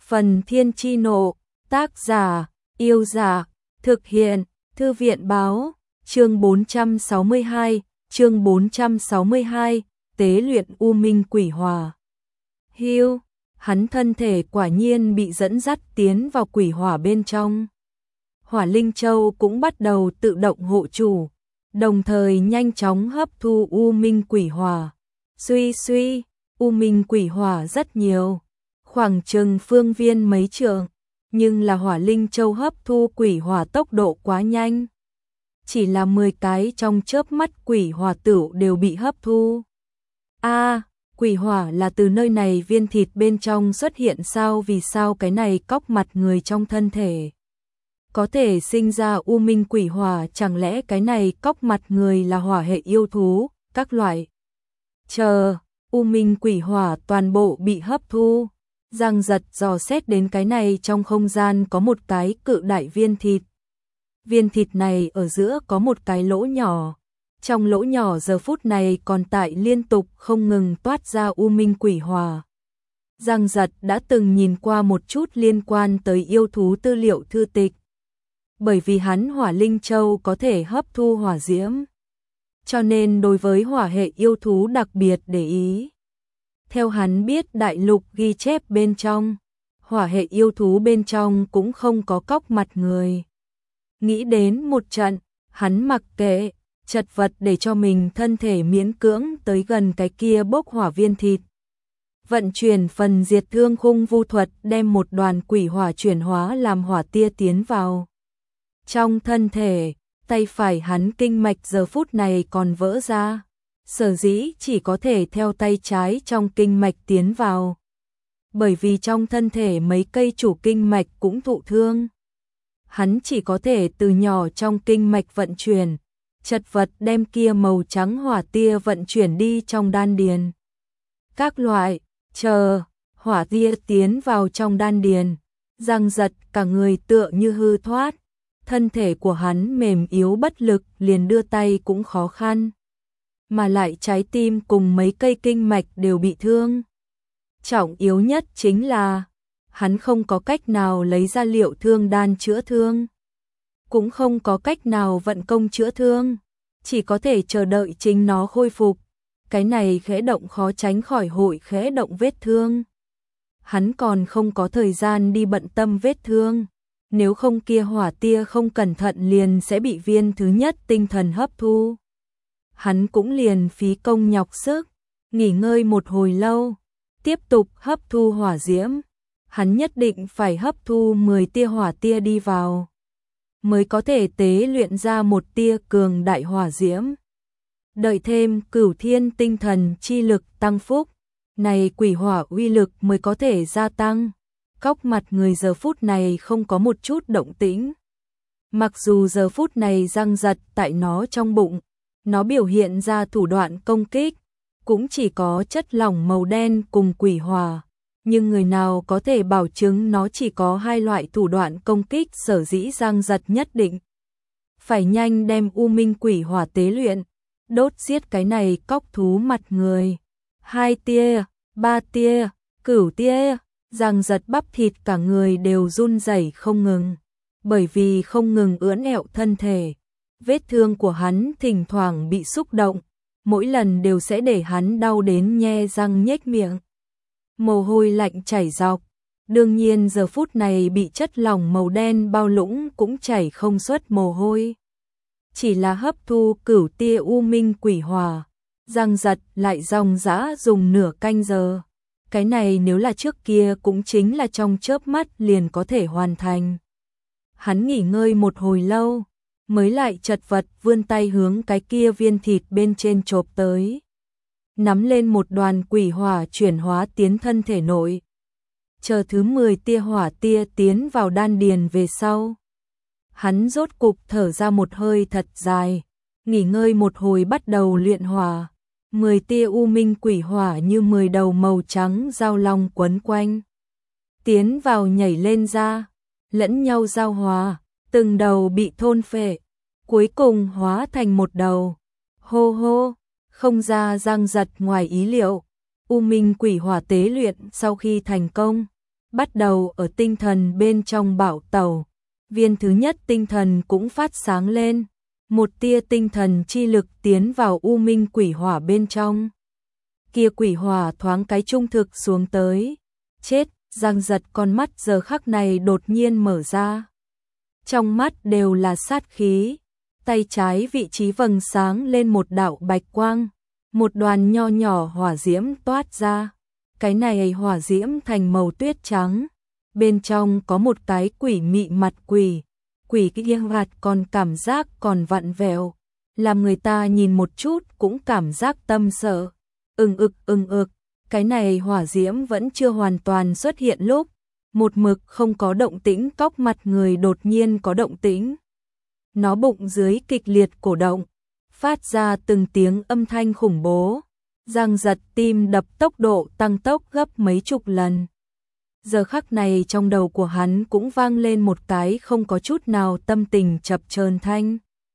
Phần Thiên Chi Nộ, tác giả, Yêu Giả, thực hiện, Thư viện Báo, chương 462, tế luyện U Minh Quỷ Hỏa. Hưu, hắn thân thể quả nhiên bị dẫn dắt tiến vào quỷ hỏa bên trong. Hỏa Linh Châu cũng bắt đầu tự động hộ chủ, đồng thời nhanh chóng hấp thu U Minh Quỷ Hỏa. Suy, U Minh Quỷ Hỏa rất nhiều, khoảng chừng phương viên mấy trượng, nhưng là Hỏa Linh Châu hấp thu quỷ hỏa tốc độ quá nhanh. Chỉ là 10 cái trong chớp mắt quỷ hỏa tửu đều bị hấp thu. Quỷ hỏa là từ nơi này viên thịt bên trong xuất hiện sao? Vì sao cái này cóc mặt người trong thân thể có thể sinh ra U Minh Quỷ Hỏa? Chẳng lẽ cái này cóc mặt người là hỏa hệ yêu thú, các loại? U Minh Quỷ Hỏa toàn bộ bị hấp thu. Giang Giật dò xét đến cái này trong không gian có một cái cự đại viên thịt. Viên thịt này ở giữa có một cái lỗ nhỏ. Trong lỗ nhỏ giờ phút này còn tại liên tục không ngừng toát ra U Minh Quỷ Hỏa. Giang Giật đã từng nhìn qua một chút liên quan tới yêu thú tư liệu thư tịch. Bởi vì hắn Hỏa Linh Châu có thể hấp thu hỏa diễm, cho nên đối với hỏa hệ yêu thú đặc biệt để ý. Theo hắn biết đại lục ghi chép bên trong, hỏa hệ yêu thú bên trong cũng không có cóc mặt người. Nghĩ đến một trận, hắn mặc kệ, chật vật để cho mình thân thể miễn cưỡng tới gần cái kia bốc hỏa viên thịt. Vận chuyển phần diệt thương khung vu thuật đem một đoàn quỷ hỏa chuyển hóa làm hỏa tia tiến vào trong thân thể. Tay phải hắn kinh mạch giờ phút này còn vỡ ra, sở dĩ chỉ có thể theo tay trái trong kinh mạch tiến vào. Bởi vì trong thân thể mấy cây chủ kinh mạch cũng thụ thương, hắn chỉ có thể từ nhỏ trong kinh mạch vận chuyển, chật vật đem kia màu trắng hỏa tia vận chuyển đi trong đan điền. Các loại, hỏa tia tiến vào trong đan điền, Giang Giật cả người tựa như hư thoát. Thân thể của hắn mềm yếu bất lực, liền đưa tay cũng khó khăn. Mà lại trái tim cùng mấy cây kinh mạch đều bị thương. Trọng yếu nhất chính là hắn không có cách nào lấy ra liệu thương đan chữa thương, cũng không có cách nào vận công chữa thương, chỉ có thể chờ đợi chính nó khôi phục. Cái này khẽ động khó tránh khỏi hội khẽ động vết thương. Hắn còn không có thời gian đi bận tâm vết thương. Nếu không kia hỏa tia không cẩn thận liền sẽ bị viên thứ nhất tinh thần hấp thu. Hắn cũng liền phí công nhọc sức, nghỉ ngơi một hồi lâu, tiếp tục hấp thu hỏa diễm. Hắn nhất định phải hấp thu 10 tia hỏa tia đi vào, mới có thể tế luyện ra một tia cường đại hỏa diễm. Đợi thêm Cửu Thiên tinh thần chi lực tăng phúc, này quỷ hỏa uy lực mới có thể gia tăng. Cóc mặt người giờ phút này không có một chút động tĩnh. Mặc dù giờ phút này Giang Giật tại nó trong bụng, nó biểu hiện ra thủ đoạn công kích, cũng chỉ có chất lỏng màu đen cùng quỷ hỏa. Nhưng người nào có thể bảo chứng nó chỉ có hai loại thủ đoạn công kích? Sở dĩ Giang Giật nhất định phải nhanh đem U Minh Quỷ Hỏa tế luyện, đốt giết cái này cóc thú mặt người. 2 tia, 3 tia, cửu tia. Giang Giật bắp thịt cả người đều run rẩy không ngừng, bởi vì không ngừng ưỡn ẹo thân thể. Vết thương của hắn thỉnh thoảng bị xúc động, mỗi lần đều sẽ để hắn đau đến nhe răng nhếch miệng. Mồ hôi lạnh chảy dọc, đương nhiên giờ phút này bị chất lỏng màu đen bao lũng cũng chảy không xuất mồ hôi. Chỉ là hấp thu cửu tia U Minh Quỷ Hỏa, Giang Giật lại dòng dã dùng nửa canh giờ. Cái này nếu là trước kia cũng chính là trong chớp mắt liền có thể hoàn thành. Hắn nghỉ ngơi một hồi lâu, mới lại chật vật vươn tay hướng cái kia viên thịt bên trên chộp tới. Nắm lên một đoàn quỷ hỏa chuyển hóa tiến thân thể nội. Chờ thứ 10 tia hỏa tia tiến vào đan điền về sau. Hắn rốt cục thở ra một hơi thật dài, nghỉ ngơi một hồi bắt đầu luyện hỏa. 10 tia U Minh Quỷ Hỏa như 10 đầu màu trắng giao long quấn quanh, tiến vào nhảy lên ra, lẫn nhau giao hòa, từng đầu bị thôn phệ, cuối cùng hóa thành một đầu. Hô hô, không ra. Giang Giật ngoài ý liệu, U Minh Quỷ Hỏa tế luyện sau khi thành công, bắt đầu ở tinh thần bên trong bảo tẩu. Viên thứ nhất tinh thần cũng phát sáng lên, một tia tinh thần chi lực tiến vào u minh quỷ hỏa bên trong. Kia quỷ hỏa thoáng cái trung thực xuống tới. Chết, Giang Giật con mắt giờ khắc này đột nhiên mở ra. Trong mắt đều là sát khí, tay trái vị trí vầng sáng lên một đạo bạch quang, một đoàn nho nhỏ hỏa diễm toát ra. Cái này hỏa diễm thành màu tuyết trắng, bên trong có một cái quỷ mị mặt quỷ, quỷ kia vạt còn cảm giác còn vặn vẹo, làm người ta nhìn một chút cũng cảm giác tâm sợ. Ưng ực, cái này hỏa diễm vẫn chưa hoàn toàn xuất hiện lúc, một mực không có động tĩnh cóc mặt người đột nhiên có động tĩnh. Nó bụng dưới kịch liệt cổ động, phát ra từng tiếng âm thanh khủng bố. Giang Giật tim đập tốc độ tăng tốc gấp mấy chục lần. Giờ khắc này trong đầu của hắn cũng vang lên một cái không có chút nào tâm tình chập chờn thanh.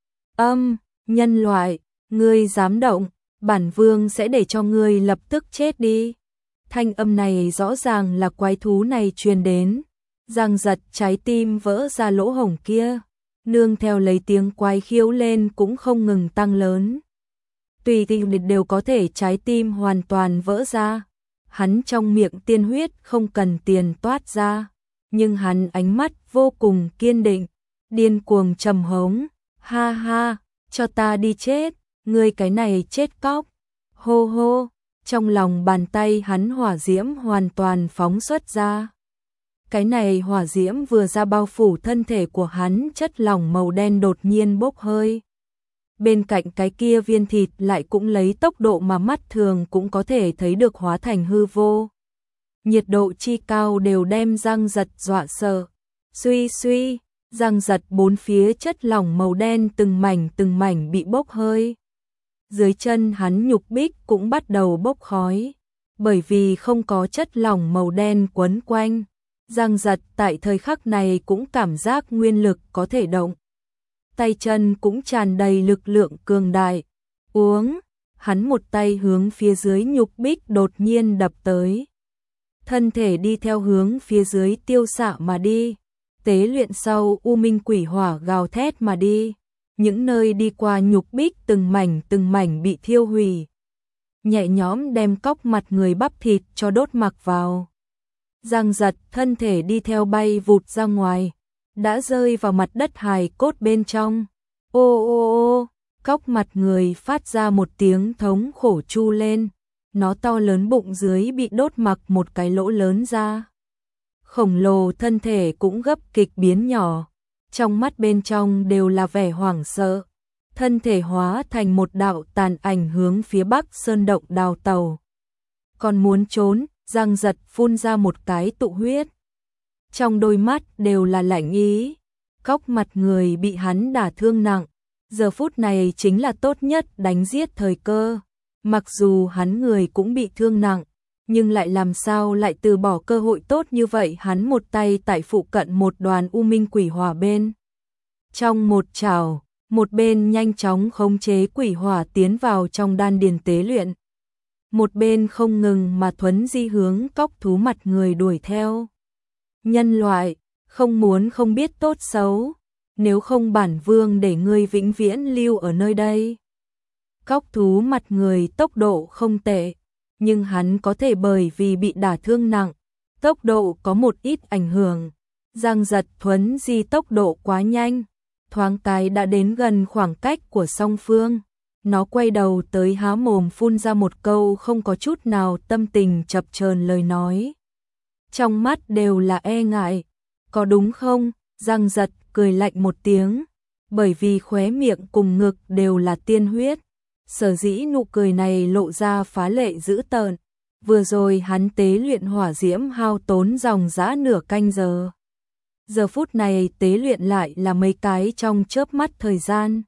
Nhân loại, ngươi dám động, bản vương sẽ để cho ngươi lập tức chết đi. Thanh âm này rõ ràng là quái thú này truyền đến. Giang Giật trái tim vỡ ra lỗ hổng kia, nương theo lấy tiếng quái khiếu lên cũng không ngừng tăng lớn. Tùy tiện đều có thể trái tim hoàn toàn vỡ ra. Hắn trong miệng tiên huyết không cần tiền toát ra, nhưng hắn ánh mắt vô cùng kiên định, điên cuồng trầm hống. Ha ha, cho ta đi chết, ngươi cái này chết cóc. Hô hô, trong lòng bàn tay hắn hỏa diễm hoàn toàn phóng xuất ra. Cái này hỏa diễm vừa ra bao phủ thân thể của hắn, chất lỏng màu đen đột nhiên bốc hơi. Bên cạnh cái kia viên thịt lại cũng lấy tốc độ mà mắt thường cũng có thể thấy được hóa thành hư vô. Nhiệt độ chi cao đều đem Giang Giật dọa sợ. Suy, Giang Giật bốn phía chất lỏng màu đen từng mảnh bị bốc hơi. Dưới chân hắn nhục bích cũng bắt đầu bốc khói, bởi vì không có chất lỏng màu đen quấn quanh. Giang Giật tại thời khắc này cũng cảm giác nguyên lực có thể động. Tay chân cũng tràn đầy lực lượng cường đại. Uống, hắn một tay hướng phía dưới nhục bích đột nhiên đập tới. Thân thể đi theo hướng phía dưới tiêu xạ mà đi. Tế luyện sau u minh quỷ hỏa gào thét mà đi. Những nơi đi qua nhục bích từng mảnh bị thiêu hủy. Nhẹ nhõm đem cóc mặt người bắp thịt cho đốt mặc vào. Giang Giật thân thể đi theo bay vụt ra ngoài, đã rơi vào mặt đất hài cốt bên trong. Ô, cóc mặt người phát ra một tiếng thống khổ chu lên, nó to lớn bụng dưới bị đốt mặc một cái lỗ lớn ra. Khổng lồ thân thể cũng gấp kịch biến nhỏ, trong mắt bên trong đều là vẻ hoảng sợ. Thân thể hóa thành một đạo tàn ảnh hướng phía Bắc Sơn động đào tàu. Còn muốn trốn, Giang Giật phun ra một cái tụ huyết. Trong đôi mắt đều là lạnh ý. Cóc mặt người bị hắn đả thương nặng, giờ phút này chính là tốt nhất đánh giết thời cơ. Mặc dù hắn người cũng bị thương nặng, nhưng lại làm sao lại từ bỏ cơ hội tốt như vậy. Hắn một tay tại phụ cận một đoàn u minh quỷ hỏa bên trong một chảo, một bên nhanh chóng khống chế quỷ hỏa tiến vào trong đan điền tế luyện. Một bên không ngừng mà thuấn di hướng cóc thú mặt người đuổi theo. Nhân loại, không muốn không biết tốt xấu, nếu không bản vương để ngươi vĩnh viễn lưu ở nơi đây. Cóc thú mặt người tốc độ không tệ, nhưng hắn có thể bởi vì bị đả thương nặng, tốc độ có một ít ảnh hưởng. Giang Giật thuấn di tốc độ quá nhanh, thoáng cái đã đến gần khoảng cách của song phương. Nó quay đầu tới há mồm phun ra một câu không có chút nào tâm tình chập chờn lời nói. Trong mắt đều là e ngại. Có đúng không? Giang Giật cười lạnh một tiếng, bởi vì khóe miệng cùng ngực đều là tiên huyết. Sở dĩ nụ cười này lộ ra phá lệ dữ tợn. Vừa rồi hắn tế luyện hỏa diễm hao tốn dòng dã nửa canh giờ. Giờ phút này tế luyện lại là mấy cái trong chớp mắt thời gian.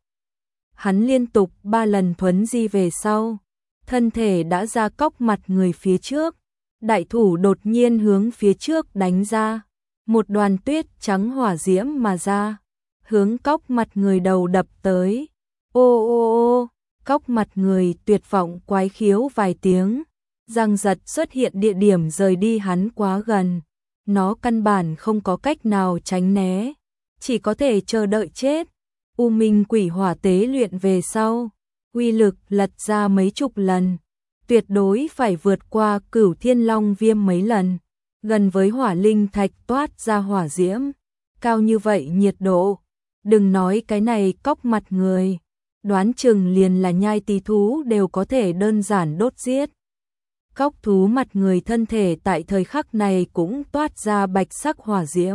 Hắn liên tục 3 lần thuấn di về sau, thân thể đã ra cóc mặt người phía trước. Đại thủ đột nhiên hướng phía trước đánh ra, một đoàn tuyết trắng hỏa diễm mà ra, hướng cóc mặt người đầu đập tới. Ô, cóc mặt người tuyệt vọng quái khiếu vài tiếng. Giang Giật xuất hiện địa điểm rời đi hắn quá gần, nó căn bản không có cách nào tránh né, chỉ có thể chờ đợi chết. U Minh Quỷ Hỏa tế luyện về sau, uy lực lật ra mấy chục lần, tuyệt đối phải vượt qua Cửu Thiên Long Viêm mấy lần, gần với hỏa linh thạch toát ra hỏa diễm, cao như vậy nhiệt độ, đừng nói cái này cóc mặt người, đoán chừng liền là nhai tí thú đều có thể đơn giản đốt giết. Cóc thú mặt người thân thể tại thời khắc này cũng toát ra bạch sắc hỏa diễm,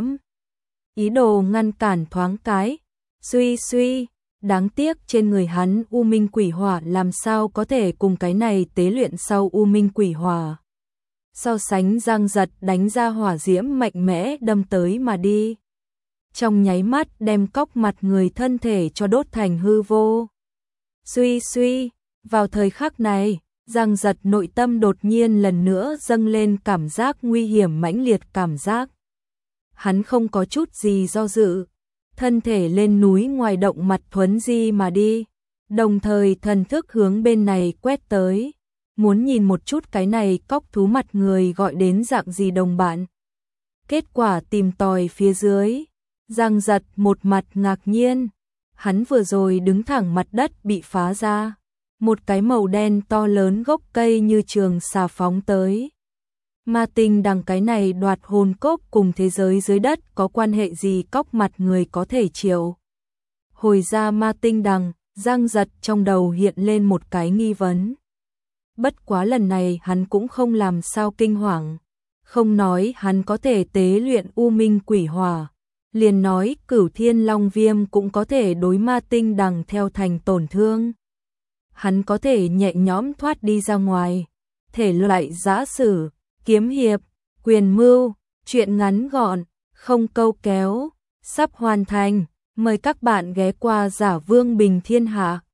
ý đồ ngăn cản thoáng cái, suy suy, đáng tiếc trên người hắn U Minh Quỷ Hỏa làm sao có thể cùng cái này tế luyện sau U Minh Quỷ Hỏa so sánh. Giang Giật đánh ra hỏa diễm mạnh mẽ đâm tới mà đi, trong nháy mắt đem cóc mặt người thân thể cho đốt thành hư vô. Suy suy, vào thời khắc này, Giang Giật nội tâm đột nhiên lần nữa dâng lên cảm giác nguy hiểm mãnh liệt cảm giác. Hắn không có chút gì do dự, thân thể lên núi ngoài động mặt thuấn di mà đi, đồng thời thần thức hướng bên này quét tới, muốn nhìn một chút cái này cóc thú mặt người gọi đến dạng gì đồng bạn. Kết quả tìm tòi phía dưới, Giang Giật một mặt ngạc nhiên, hắn vừa rồi đứng thẳng mặt đất bị phá ra, một cái màu đen to lớn gốc cây như trường xà phóng tới. Ma tinh đằng cái này đoạt hồn cốc cùng thế giới dưới đất có quan hệ gì cóc mặt người có thể chịu? Hồi ra ma tinh đằng, Giang Giật trong đầu hiện lên một cái nghi vấn. Bất quá lần này hắn cũng không làm sao kinh hoàng, không nói hắn có thể tế luyện U Minh Quỷ Hỏa, liền nói Cửu Thiên Long Viêm cũng có thể đối ma tinh đằng theo thành tổn thương. Hắn có thể nhẹ nhõm thoát đi ra ngoài, thể loại giã sử, kiếm hiệp, quyền mưu, truyện ngắn gọn, không câu kéo, sắp hoàn thành, mời các bạn ghé qua Giả Vương Bình Thiên Hạ.